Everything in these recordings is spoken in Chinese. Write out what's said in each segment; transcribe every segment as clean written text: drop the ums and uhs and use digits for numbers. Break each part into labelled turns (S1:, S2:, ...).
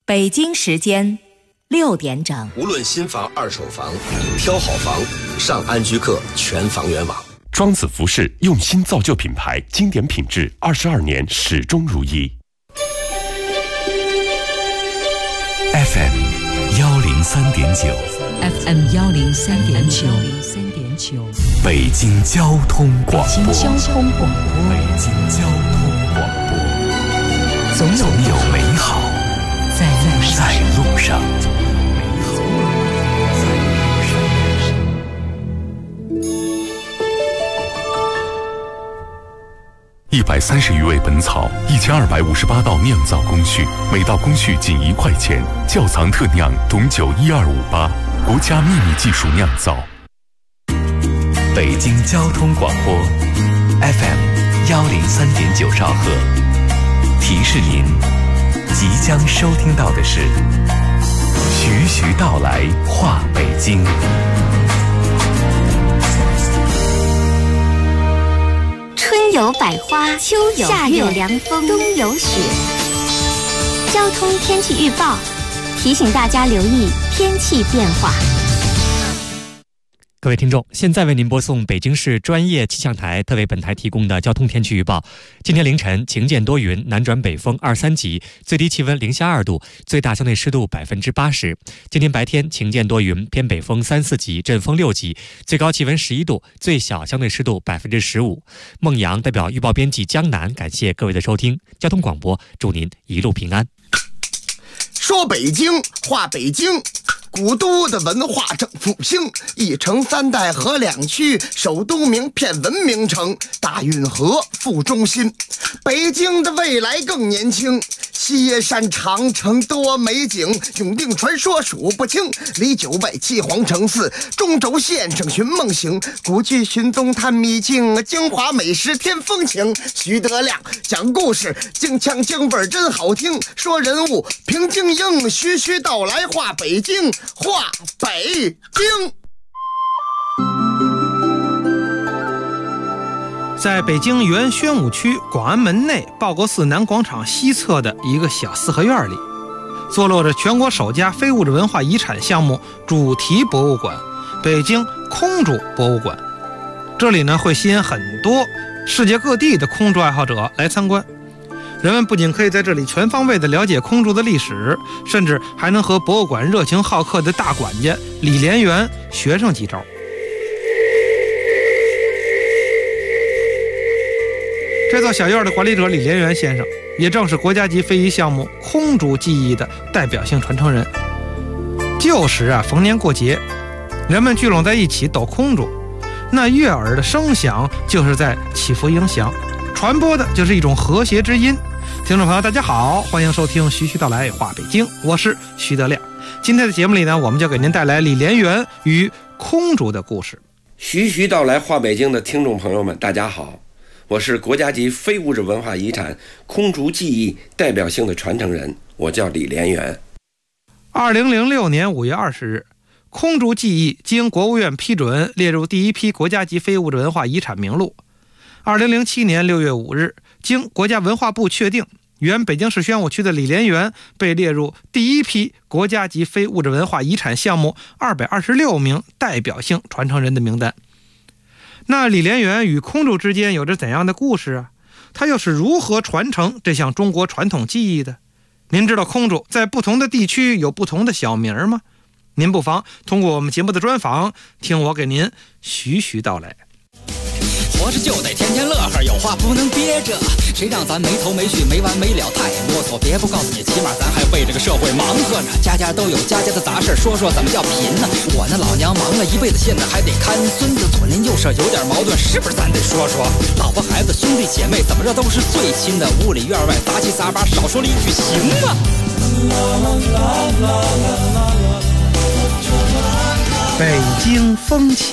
S1: 北京时间6点整。
S2: 无论新房、二手房，挑好房，上安居客全房源网。
S3: 庄子服饰用心造就品牌，经典品质，22年始终如一。
S4: FM 103.9
S5: FM 103.9
S4: 北京交通广播。
S5: 北京交通广播。
S4: 北京交通广播。总有美好在路上。130余味本草，1258道酿造工序，每道工序仅1块钱。窖藏特酿董酒12588，国家秘密技术酿造。北京交通广播 FM 103.9兆赫，提示您即将收听到的是徐徐道来话北京。
S6: 春有百花，秋有夏有凉风，冬有雪。交通天气预报提醒大家留意天气变化。
S7: 各位听众，现在为您播送北京市专业气象台特为本台提供的交通天气预报。今天凌晨晴间多云，南转北风2、3级，最低气温零下2度，最大相对湿度80%。今天白天晴间多云，偏北风3、4级，阵风6级，最高气温11度，最小相对湿度15%。孟阳代表预报编辑江南，感谢各位的收听。交通广播，祝您一路平安。
S8: 说北京话北京，古都的文化正复兴，一城3代河2区，首都名片文明城，大运河副中心。北京的未来更年轻，西山长城多美景，永定传说数不清，离9外7皇城4，中轴线上寻梦行，古剧寻踪探秘境，京华美食添风情。徐德亮讲故事，京腔京味真好听，说人物评京英，徐徐道来话北京，话北京。
S9: 在北京原宣武区广安门内报国寺南广场西侧的一个小四合院里，坐落着全国首家非物质文化遗产项目主题博物馆——北京空竹博物馆。这里呢会吸引很多世界各地的空竹爱好者来参观。人们不仅可以在这里全方位地了解空竹的历史，甚至还能和博物馆热情好客的大管家李连元学上几招。这座小院的管理者李连元先生，也正是国家级非遗项目空竹技艺的代表性传承人。旧时逢年过节，人们聚拢在一起抖空竹，那悦耳的声响就是在祈福迎祥，传播的就是一种和谐之音。听众朋友大家好，欢迎收听徐徐道来话北京，我是徐德亮。今天的节目里呢，我们就给您带来李连元与空竹的故事。
S10: 徐徐道来话北京的听众朋友们大家好，我是国家级非物质文化遗产空竹技艺代表性的传承人，我叫李连元。
S9: 2006年5月20日，空竹技艺经国务院批准列入第一批国家级非物质文化遗产名录。2007年6月5日，经国家文化部确定，原北京市宣武区的李连元被列入第一批国家级非物质文化遗产项目226名代表性传承人的名单。那李连元与空竹之间有着怎样的故事啊？他又是如何传承这项中国传统技艺的？您知道空竹在不同的地区有不同的小名吗？您不妨通过我们节目的专访，听我给您徐徐道来。
S11: 活着就得天天乐呵，有话不能憋着，谁让咱没头没绪没完没了，太啰嗦。别不告诉你，起码咱还为这个社会忙活呢。家家都有家家的杂事，说说怎么叫贫呢？我那老娘忙了一辈子，现在还得看孙子，左邻右舍有点矛盾，是不是咱得说说？老婆孩子兄弟姐妹怎么着都是最亲的，屋里院外杂七杂八，少说了一句行吗？
S9: 北京风情。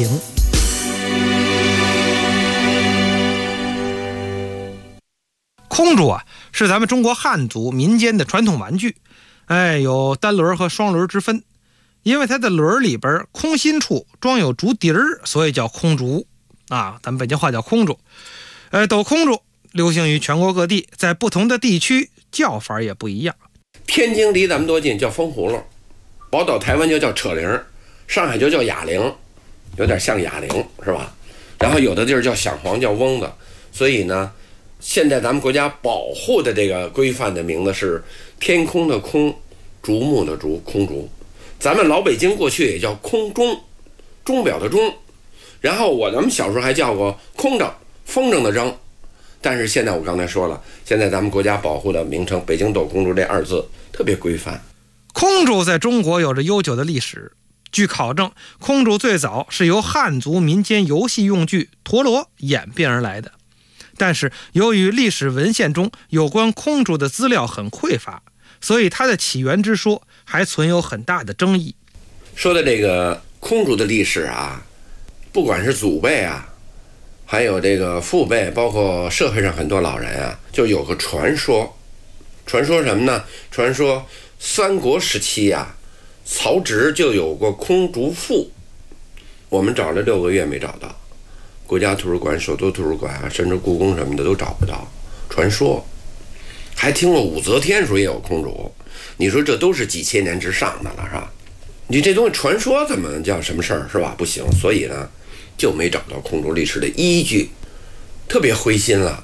S9: 空竹是咱们中国汉族民间的传统玩具，有单轮和双轮之分。因为它的轮里边空心处装有竹笛儿，所以叫空竹咱们北京话叫空竹。抖空竹流行于全国各地，在不同的地区叫法也不一样。
S10: 天津离咱们多近，叫风葫芦；宝岛台湾就叫扯铃，上海就叫哑铃，有点像哑铃是吧？然后有的地儿叫响黄，叫翁子。所以呢，现在咱们国家保护的这个规范的名字是天空的空，竹木的竹，空竹。咱们老北京过去也叫空钟，钟表的钟。然后咱们小时候还叫过空筝，风筝的筝。但是现在我刚才说了，现在咱们国家保护的名称北京斗空竹这2字特别规范。
S9: 空竹在中国有着悠久的历史。据考证，空竹最早是由汉族民间游戏用具陀螺演变而来的。但是由于历史文献中有关空竹的资料很匮乏，所以它的起源之说还存有很大的争议。
S10: 说的这个空竹的历史啊，不管是祖辈啊，还有这个父辈，包括社会上很多老人啊，就有个传说。传说什么呢？传说三国时期啊，曹植就有过空竹赋。我们找了6个月没找到，国家图书馆、首都图书馆啊，甚至故宫什么的都找不到。传说还听过武则天说也有空竹，你说这都是几千年之上的了是吧？你这东西传说怎么叫什么事儿是吧？不行，所以呢就没找到空竹历史的依据，特别灰心了。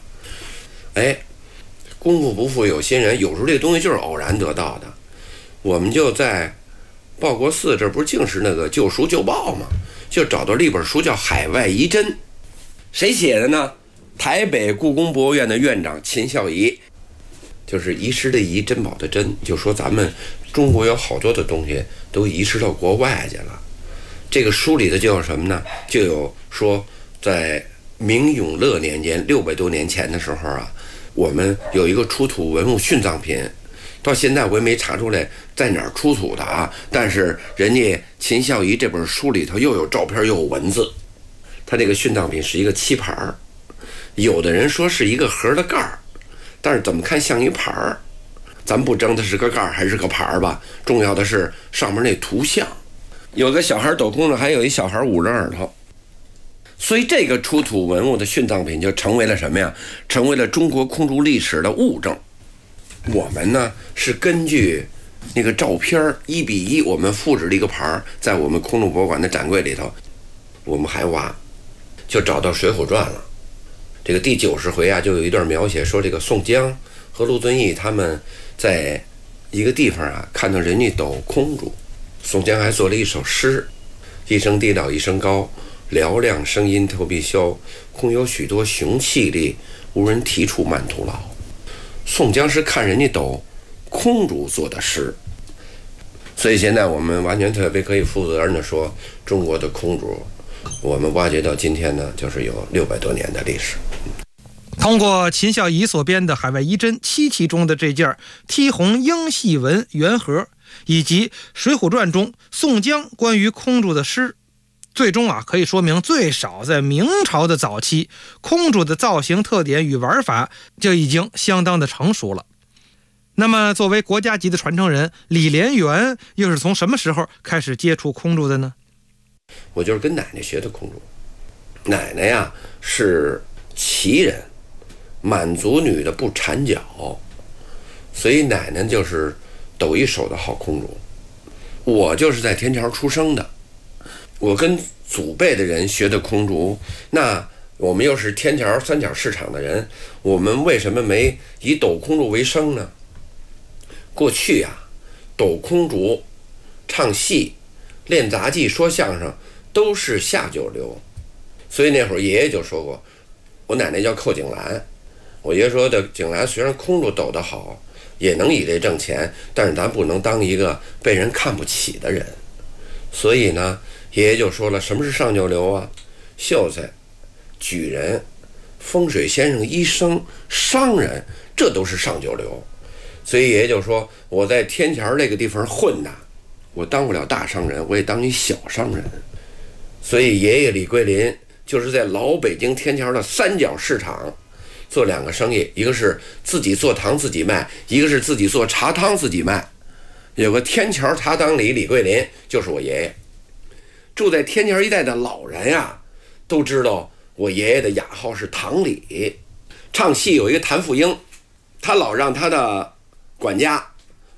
S10: 功夫不负有心人，有时候这东西就是偶然得到的。我们就在报国寺这不是净是那个旧书旧报吗？就找到了一本书叫《海外遗珍》，谁写的呢？台北故宫博物院的院长秦孝仪，就是遗失的遗，珍宝的珍，就说咱们中国有好多的东西都遗失到国外去了。这个书里的就有什么呢？就有说在明永乐年间600多年前的时候啊，我们有一个出土文物殉葬品，到现在我也没查出来在哪儿出土的啊。但是人家秦孝仪这本书里头又有照片又有文字，他这个殉葬品是一个漆盘儿，有的人说是一个盒的盖儿，但是怎么看像一盘儿，咱不争它是个盖儿还是个盘儿吧，重要的是上面那图像，有个小孩抖空了，还有一小孩捂着耳朵。所以这个出土文物的殉葬品就成为了什么呀？成为了中国空竹历史的物证。我们呢是根据那个照片1比1，我们复制了一个盘，在我们空竹博物馆的展柜里头，我们还挖，就找到《水浒传》了。这个第90回啊，就有一段描写说，这个宋江和陆遵义他们在一个地方啊，看到人家抖空竹，宋江还做了一首诗：一声地道一声高，嘹亮声音透必消，空有许多雄气力，无人提出慢徒劳。宋江是看人家抖空竹做的诗，所以现在我们完全特别可以负责任的说，中国的空竹我们挖掘到今天呢，就是有600多年的历史。
S9: 通过秦孝仪所编的《海外遗珍》7期中的这件剔红英细纹圆盒，以及《水浒传》中宋江关于空竹的诗，最终可以说明最少在明朝的早期，空竹的造型特点与玩法就已经相当的成熟了。那么作为国家级的传承人，李连元又是从什么时候开始接触空竹的呢？
S10: 我就是跟奶奶学的空竹。奶奶呀是旗人，满族女的不缠脚，所以奶奶就是抖一手的好空竹。我就是在天桥出生的，我跟祖辈的人学的空竹，那我们又是天桥三角市场的人，我们为什么没以抖空竹为生呢？过去啊，抖空竹、唱戏、练杂技、说相声都是下九流，所以那会儿爷爷就说过，我奶奶叫寇景兰，我爷爷说的，景兰虽然空竹抖得好，也能以这挣钱，但是咱不能当一个被人看不起的人。所以呢，爷爷就说了，什么是上九流啊？秀才、举人、风水先生、医生、商人，这都是上九流。所以爷爷就说，我在天桥这个地方混呐，我当不了大商人，我也当一小商人。所以爷爷李桂林就是在老北京天桥的三角市场做2个生意，一个是自己做糖自己卖，一个是自己做茶汤自己卖。有个天桥茶汤里李桂林就是我爷爷。住在天桥一带的老人呀，都知道我爷爷的雅号是堂里。唱戏有一个谭富英，他老让他的管家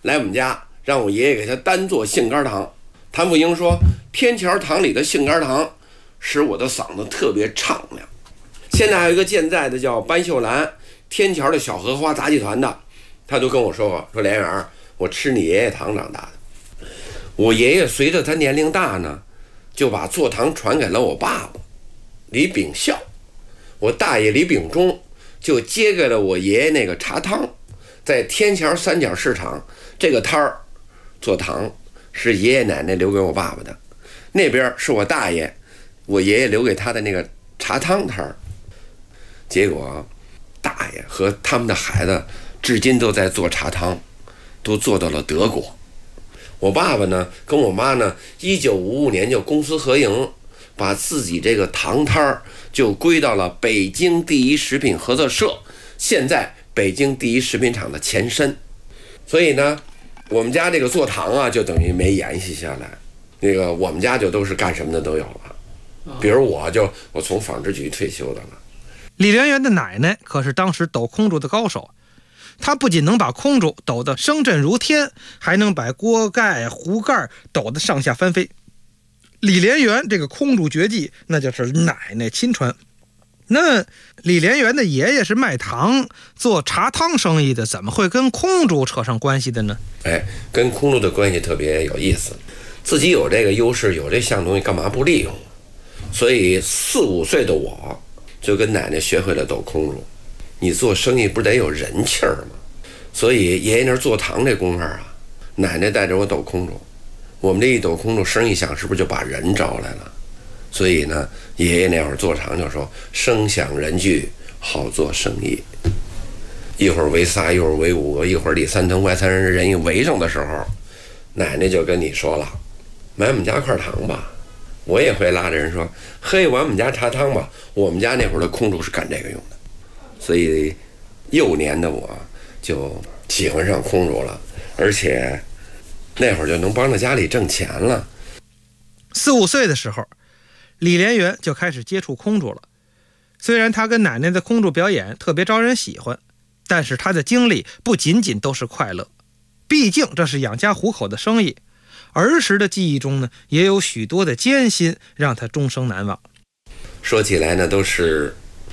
S10: 来我们家，让我爷爷给他单做杏干糖。谭富英说，天桥堂里的杏干糖使我的嗓子特别畅亮。现在还有一个健在的叫班秀兰，天桥的小荷花杂技团的，他都跟我说过，说连元，我吃你爷爷糖长大的。我爷爷随着他年龄大呢，就把做糖传给了我爸爸李炳孝，我大爷李炳忠就接给了我爷爷那个茶汤。在天桥三角市场这个摊儿做糖是爷爷奶奶留给我爸爸的，那边是我大爷我爷爷留给他的那个茶汤摊儿。结果大爷和他们的孩子至今都在做茶汤，都做到了德国。我爸爸呢跟我妈呢1955年就公私合营，把自己这个糖摊儿就归到了北京第一食品合作社，现在北京第一食品厂的前身。所以呢我们家这个做糖啊就等于没延续下来，那个我们家就都是干什么的都有了。比如我从纺织局退休的了。
S9: 李连元的奶奶可是当时抖空竹的高手，她不仅能把空竹抖得声震如天，还能把锅盖壶盖抖得上下翻飞。李连元这个空竹绝技那就是奶奶亲传。那李连元的爷爷是卖糖做茶汤生意的，怎么会跟空竹扯上关系的呢？
S10: 跟空竹的关系特别有意思，自己有这个优势有这项东西干嘛不利用？所以4、5岁的我就跟奶奶学会了抖空竹。你做生意不得有人气儿吗？所以爷爷那做糖这功夫啊，奶奶带着我抖空竹，我们这一抖空竹声一响，是不是就把人招来了？所以呢爷爷那会儿做糖就说，声响人聚，好做生意。一会儿围仨，一会儿围5个，一会儿里3层外3人，人一围上的时候，奶奶就跟你说了，买我们家块糖吧。我也会拉着人说，喝一碗我们家茶汤吧。我们家那会儿的空竹是干这个用的，所以幼年的我就喜欢上空竹了，而且那会儿就能帮着家里挣钱了。
S9: 4、5岁的时候，李连元就开始接触空竹了。虽然他跟奶奶的空竹表演特别招人喜欢，但是他的经历不仅仅都是快乐，毕竟这是养家糊口的生意。儿时的记忆中呢，也有许多的艰辛让他终生难忘。
S10: 说起来呢，都是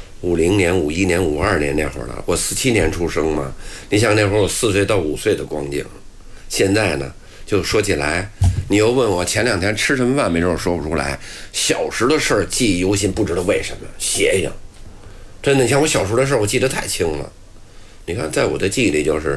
S10: 50年、51年、52年那会儿了。我47年出生嘛，你想那会儿我4岁到5岁的光景。现在呢，就说起来，你又问我前2天吃什么饭，没准我说不出来。小时的事儿记忆犹新，不知道为什么邪性。真的，你像我小时候的事儿，我记得太清了。你看，在我的记忆里，就是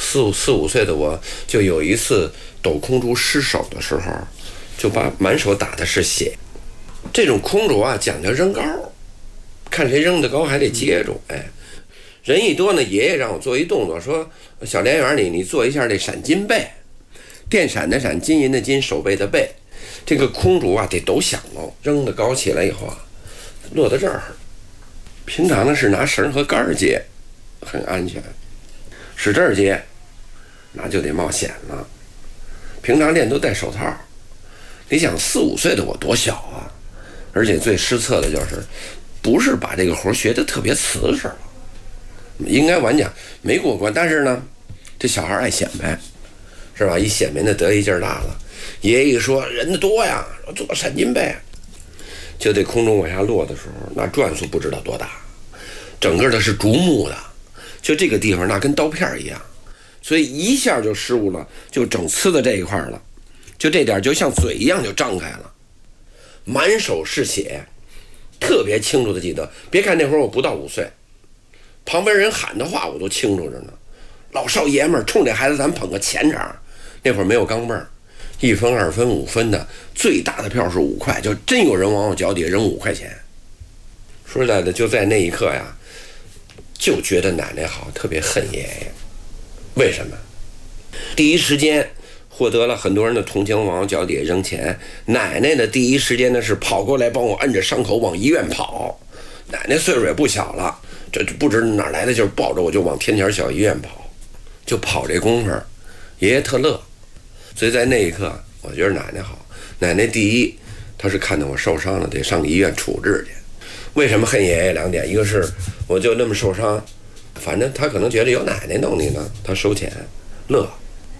S10: 4、5岁的我，就有一次抖空竹失手的时候，就把满手打的是血。这种空竹啊，讲究扔高，看谁扔得高还得接住。人一多呢，爷爷让我做一动作，说小连元你做一下这闪金背，电闪的闪，金银的金，手背的背。这个空竹啊得抖响喽，扔得高起来以后啊，落到这儿。平常呢是拿绳和杆接，很安全。使这儿接，那就得冒险了。平常练都戴手套。你想4、5岁的我多小啊！而且最失策的就是，不是把这个活学得特别瓷实了，应该完讲没过关。但是呢，这小孩爱显摆，是吧？一显摆那得意劲儿大了。爷爷一说人的多呀，做闪金背，就这空中往下落的时候，那转速不知道多大，整个的是竹木的，就这个地方那跟刀片一样，所以一下就失误了，就整呲在这一块了，就这点就像嘴一样就张开了，满手是血，特别清楚的记得。别看那会儿我不到5岁，旁边人喊的话我都清楚着呢。老少爷们儿冲这孩子咱捧个钱场，那会儿没有钢镚儿，1分、2分、5分的，最大的票是5块，就真有人往我脚底下扔5块钱。说实在的，就在那一刻呀，就觉得奶奶好，特别恨爷爷。为什么？第一时间获得了很多人的同情，往我脚底下扔钱。奶奶的第一时间呢是跑过来帮我摁着伤口往医院跑。奶奶岁数也不小了，这不知哪来的劲儿，抱着我就往天桥小医院跑。就跑这功夫，爷爷特乐。所以在那一刻，我觉得奶奶好。奶奶第一，她是看到我受伤了，得上医院处置去。为什么恨爷爷2点？一个是我就那么受伤，反正他可能觉得有奶奶弄你呢，他收钱乐。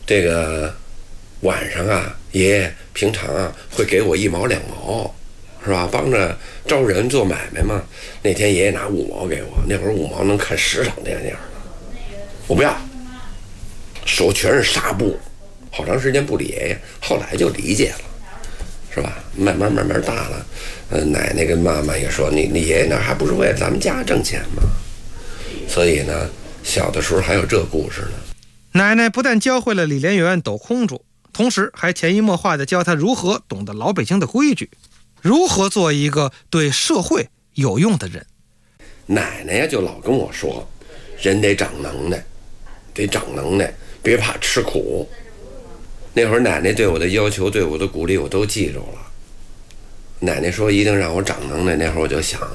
S10: 这个晚上啊，爷爷平常啊会给我1毛2毛，是吧？帮着招人做买卖嘛。那天爷爷拿5毛给我，那会儿5毛能看10场电影呢，我不要，手全是纱布，好长时间不理爷爷，后来就理解了，是吧？慢慢大了，奶奶跟妈妈也说，你爷爷那还不是为了咱们家挣钱吗？所以呢，小的时候还有这故事呢。
S9: 奶奶不但教会了李连元抖空竹，同时还潜移默化地教他如何懂得老北京的规矩，如何做一个对社会有用的人。
S10: 奶奶呀就老跟我说，人得长能耐，别怕吃苦。那会儿奶奶对我的要求，对我的鼓励我都记住了。奶奶说一定让我长能耐，那会儿我就想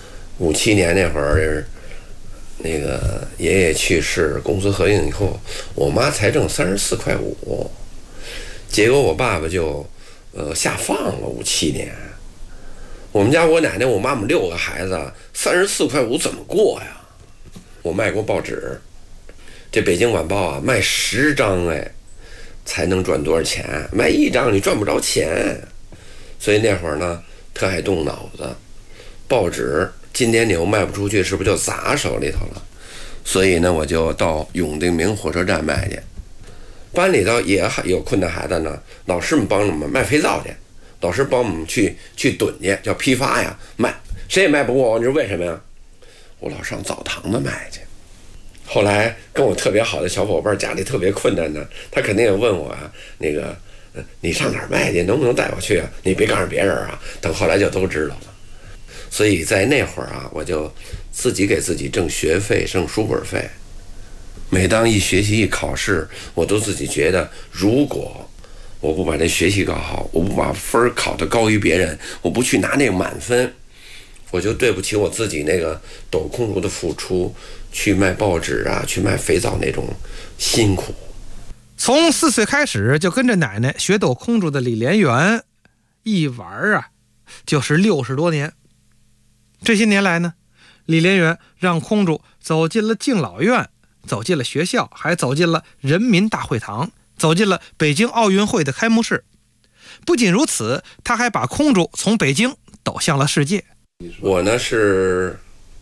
S10: ，57年那会儿，那个爷爷去世，公私合营以后，我妈才挣34.5块，结果我爸爸就下放了。57年，我们家我奶奶我妈妈6个孩子，34.5块怎么过呀？我卖过报纸，这北京晚报啊，卖10张才能赚多少钱？卖1张你赚不着钱。所以那会儿呢，特爱动脑子，报纸金点钮卖不出去，是不是就砸手里头了？所以呢，我就到永定明火车站卖去。班里头也有困难孩子呢，老师们帮我们卖肥皂去，老师帮我们去囤去，叫批发呀，卖，谁也卖不过我，你知道为什么呀？我老上澡堂子卖去。后来跟我特别好的小伙伴，家里特别困难的，他肯定也问我啊，那个你上哪儿卖去？能不能带我去啊？你别告诉别人啊。等后来就都知道了。所以在那会儿啊，我就自己给自己挣学费、挣书本费。每当一学习一考试，我都自己觉得，如果我不把这学习搞好，我不把分考得高于别人，我不去拿那个满分，我就对不起我自己那个抖空竹的付出，去卖报纸啊，去卖肥皂那种辛苦。
S9: 从4岁开始就跟着奶奶学抖空竹的李连元，一玩啊就是60多年。这些年来呢，李连元让空竹走进了敬老院，走进了学校，还走进了人民大会堂，走进了北京奥运会的开幕式。不仅如此，他还把空竹从北京抖向了世界。
S10: 我呢是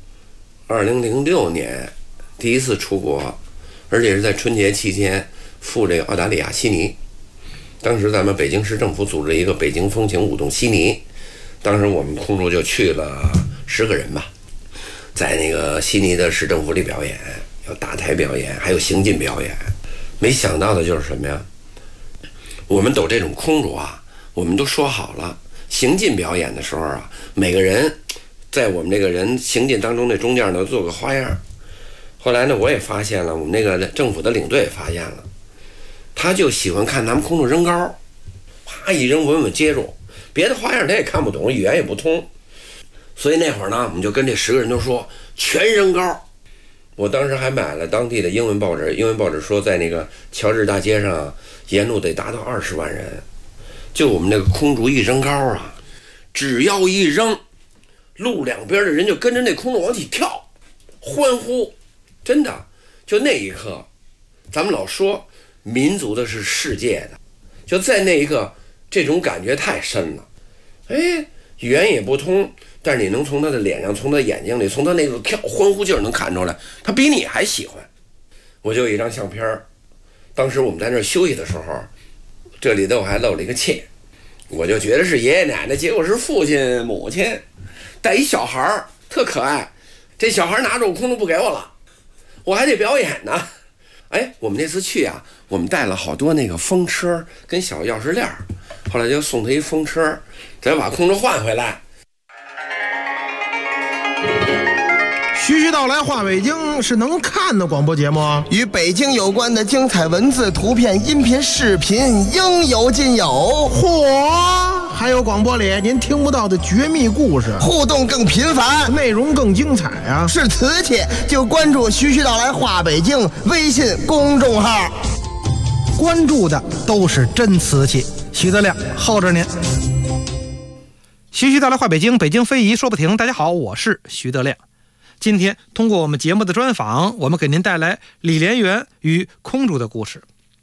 S10: 2006年第一次出国，而且是在春节期间赴这个澳大利亚悉尼。当时咱们北京市政府组织一个北京风情舞动悉尼，当时我们空竹就去了10个人吧，在那个悉尼的市政府里表演，有大台表演，还有行进表演。没想到的就是什么呀？我们抖这种空竹啊，我们都说好了，行进表演的时候啊，每个人在我们这个人行进当中那中间呢做个花样。后来呢，我也发现了，我们那个政府的领队也发现了，他就喜欢看咱们空竹扔高，啪一扔稳稳接住，别的花样他也看不懂，语言也不通。所以那会儿呢，我们就跟这10个人都说全扔高。我当时还买了当地的英文报纸，英文报纸说在那个乔治大街上沿路得达到20万人。就我们那个空竹一扔高啊，只要一扔，路两边的人就跟着那空竹往起跳，欢呼。真的，就那一刻，咱们老说民族的是世界的，就在那一刻，这种感觉太深了。语言也不通，但是你能从他的脸上，从他眼睛里，从他那个跳欢呼劲儿能看出来，他比你还喜欢。我就有一张相片，当时我们在那儿休息的时候，这里头我还露了一个怯，我就觉得是爷爷奶奶，结果是父亲母亲带一小孩特可爱。这小孩拿着我空竹不给我了，我还得表演呢。我们那次去啊，我们带了好多那个风车跟小钥匙链，后来就送他一风车，再把空竹换回来。
S12: 徐徐道来话北京是能看的广播节目，
S8: 与北京有关的精彩文字、图片、音频、视频应有尽有。
S12: 嚯！还有广播里您听不到的绝密故事，
S8: 互动更频繁，
S12: 内容更精彩啊！
S8: 是瓷器就关注徐徐道来话北京微信公众号，
S12: 关注的都是真瓷器。徐德亮候着您。
S9: 徐徐道来话北京，北京非遗说不停。大家好，我是徐德亮。今天通过我们节目的专访，我们给您带来李连元与空竹的故事。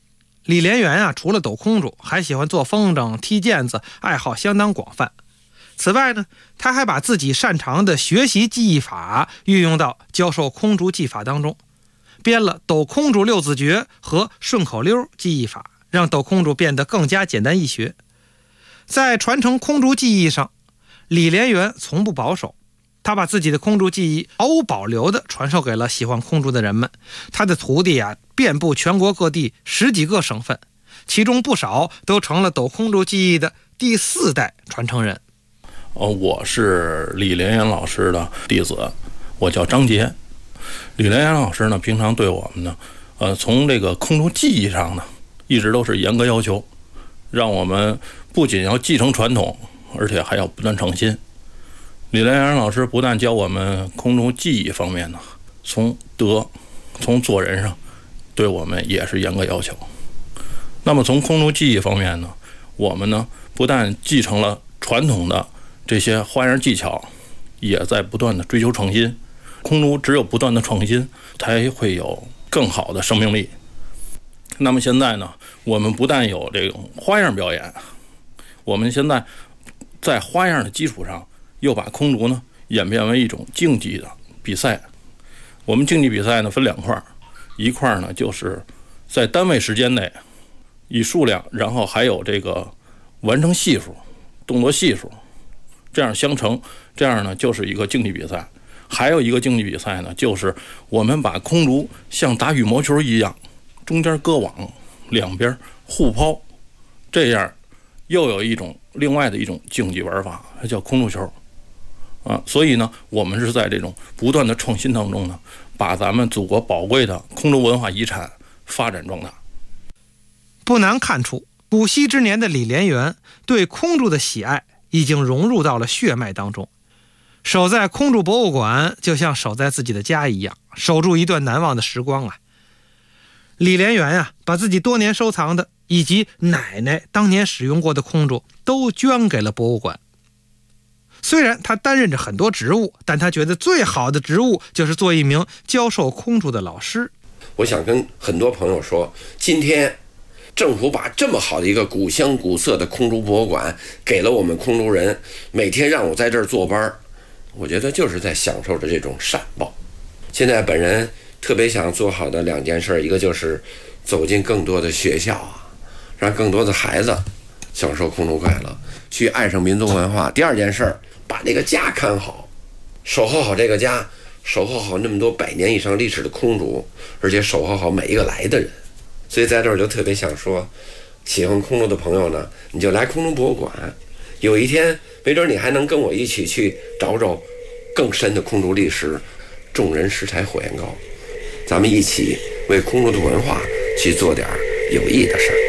S9: 李连元除了斗空竹，还喜欢做风筝、踢毽子，爱好相当广泛。此外呢，他还把自己擅长的学习技艺法运用到教授空竹技法当中，编了斗空竹六字诀和顺口溜技艺法，让斗空竹变得更加简单易学。在传承空竹技艺上，李连元从不保守，他把自己的空竹技艺毫无保留地传授给了喜欢空竹的人们。他的徒弟遍布全国各地10几个省份，其中不少都成了斗空竹技艺的第4代传承人。
S13: 我是李连元老师的弟子，我叫张杰。李连元老师呢，平常对我们呢，从这个空竹技艺上呢，一直都是严格要求，让我们不仅要继承传统，而且还要不断创新。李连元老师不但教我们空竹技艺方面呢，从做人上，对我们也是严格要求。那么从空竹技艺方面呢，我们呢不但继承了传统的这些花样技巧，也在不断的追求创新。空竹只有不断的创新，才会有更好的生命力。那么现在呢，我们不但有这种花样表演，我们现在在花样的基础上，又把空竹呢演变为一种竞技的比赛。我们竞技比赛呢分2块，一块呢就是在单位时间内以数量，然后还有这个完成系数、动作系数，这样相乘，这样呢就是一个竞技比赛。还有一个竞技比赛呢，就是我们把空竹像打羽毛球一样，中间割网，两边互抛，这样又有另外的一种竞技玩法，它叫空竹球所以呢，我们是在这种不断的创新当中呢，把咱们祖国宝贵的空竹文化遗产发展壮大。
S9: 不难看出，古稀之年的李连元对空竹的喜爱已经融入到了血脉当中。守在空竹博物馆，就像守在自己的家一样，守住一段难忘的时光李连元把自己多年收藏的以及奶奶当年使用过的空竹都捐给了博物馆。虽然他担任着很多职务，但他觉得最好的职务就是做一名教授空竹的老师。
S10: 我想跟很多朋友说，今天政府把这么好的一个古香古色的空竹博物馆给了我们空竹人，每天让我在这儿坐班，我觉得就是在享受着这种善报。现在本人特别想做好的2件事，一个就是走进更多的学校让更多的孩子享受空竹快乐，去爱上民族文化。第2件事，把这个家看好，守候好这个家，守候好那么多100年以上历史的空竹，而且守候好每一个来的人。所以在这儿就特别想说，喜欢空竹的朋友呢，你就来空竹博物馆，有一天没准你还能跟我一起去找找更深的空竹历史。众人拾柴火焰高，咱们一起为空竹的文化去做点有益的事儿。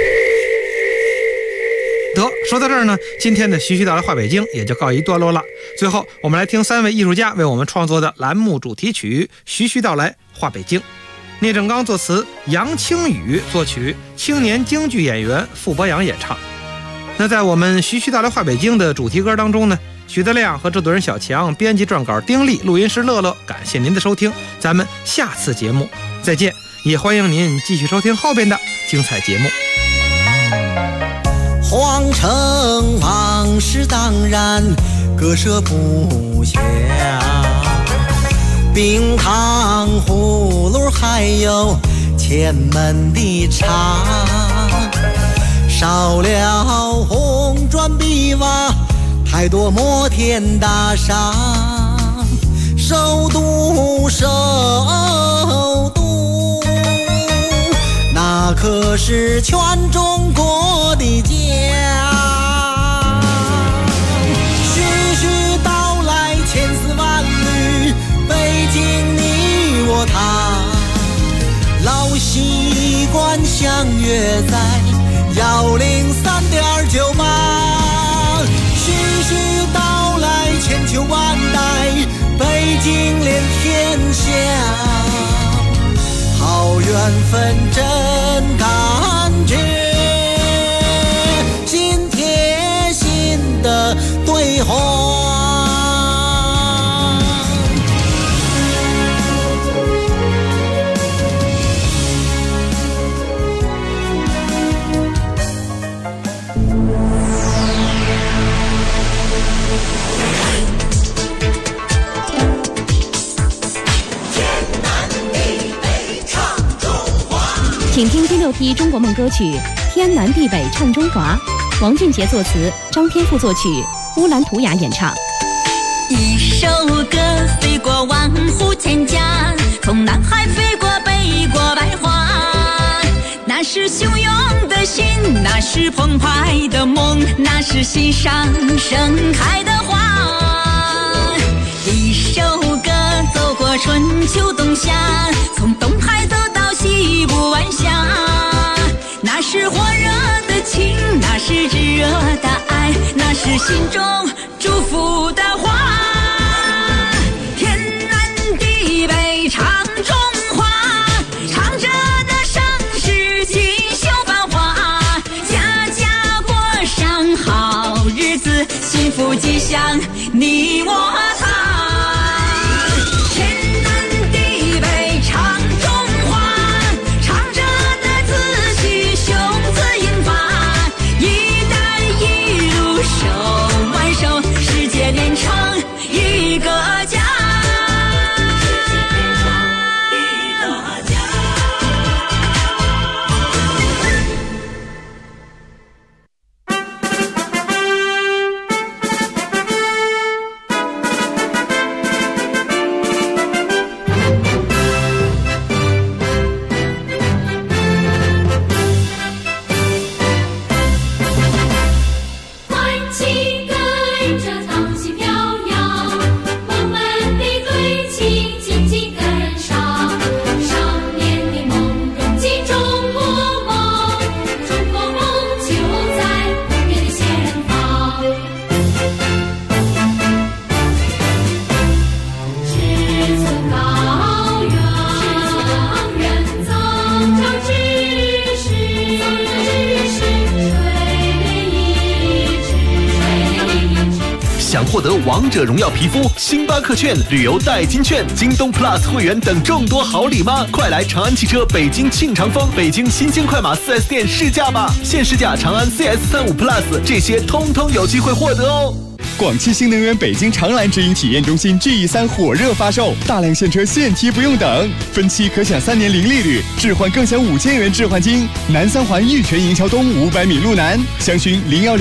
S9: 得，说到这儿呢，今天的徐徐道来话北京也就告一段落了。最后我们来听3位艺术家为我们创作的栏目主题曲《徐徐道来话北京》。聂正刚作词，杨清宇作曲，青年京剧演员傅博阳演唱。那在我们徐徐道来话北京的主题歌当中呢，徐德亮和制作人小强，编辑撰稿丁力，录音师乐乐，感谢您的收听，咱们下次节目再见，也欢迎您继续收听后边的精彩节目。
S14: 皇城往事当然割舍不下，冰糖葫芦还有前门的茶，少了红砖碧瓦，太多摩天大厦，首都那可是全中国的家。徐徐道来千丝万缕，北京你我他，老习惯相约在103.98。徐徐道来千秋万代，北京连天下，好缘分真感觉，心贴心的对话。
S15: 请听第6批中国梦歌曲《天南地北唱中华》，王俊杰作词，张天赋作曲，乌兰图雅演唱。
S16: 一首歌飞过万户千家，从南海飞过北国百花，那是汹涌的心，那是澎湃的梦，那是心上盛开的花。一首歌走过春秋冬夏，从东海走到西部晚霞，那是火热的情，那是炙热的爱，那是心中祝福的话。天南地北唱中华，唱着那盛世锦绣繁华，家家过上好日子，幸福吉祥你我他。
S17: 想获得王者荣耀皮肤、星巴克券、旅游代金券、京东 Plus 会员等众多好礼吗？快来长安汽车北京庆长丰、北京新鲜快马 4S 店试驾吧！现试驾长安 CS35 Plus， 这些通通有机会获得哦！
S18: 广汽新能源北京长蓝直营体验中心 GE3 火热发售，大量现车现提不用等，分期可享3年零利率，置换更享5000元置换金。南三环玉泉营桥东500米路南，详询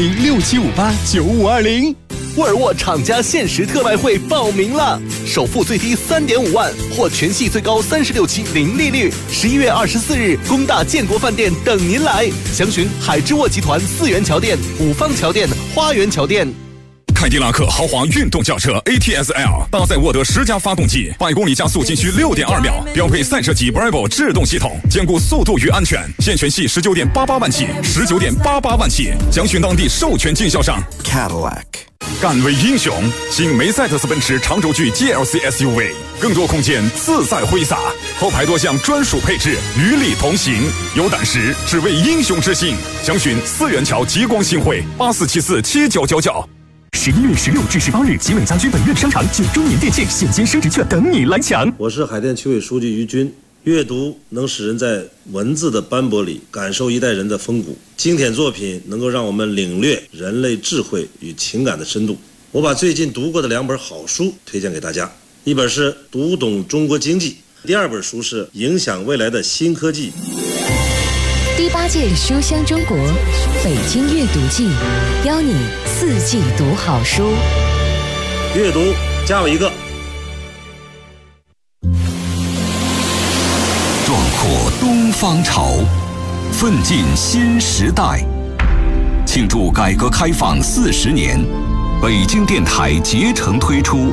S18: 01067589520。
S17: 沃尔沃厂家限时特卖会报名了，首付最低3.5万，或全系最高36期零利率。11月24日，工大建国饭店等您来，详询海之沃集团4元桥店、五方桥店、花园桥店。
S19: 凯迪拉克豪华运动轿车 ATS-L 搭载沃德10加发动机，100公里加速仅需6.2秒，标配赛车级 Bravo 制动系统，兼顾速度与安全。现全系19.88万起，19.88万起，详询当地授权经销商。Cadillac。敢为英雄，新梅赛德斯奔驰长轴距 GLC SUV， 更多空间自在挥洒，后排多项专属配置与你同行。有胆识，只为英雄之心。详询4元桥极光新会84747999。
S20: 11月16至18日，集美家居本院商场9周年店庆现金升值券等你来抢。
S21: 我是海淀区委书记于军。阅读能使人在文字的斑驳里感受一代人的风骨，经典作品能够让我们领略人类智慧与情感的深度。我把最近读过的2本好书推荐给大家，一本是《读懂中国经济》，第2本书是《影响未来的新科技》。
S22: 第8届书香中国北京阅读季，邀你4季读好书。
S21: 阅读加我一个。
S23: 壮阔东方潮，奋进新时代。庆祝改革开放40年，北京电台竭诚推出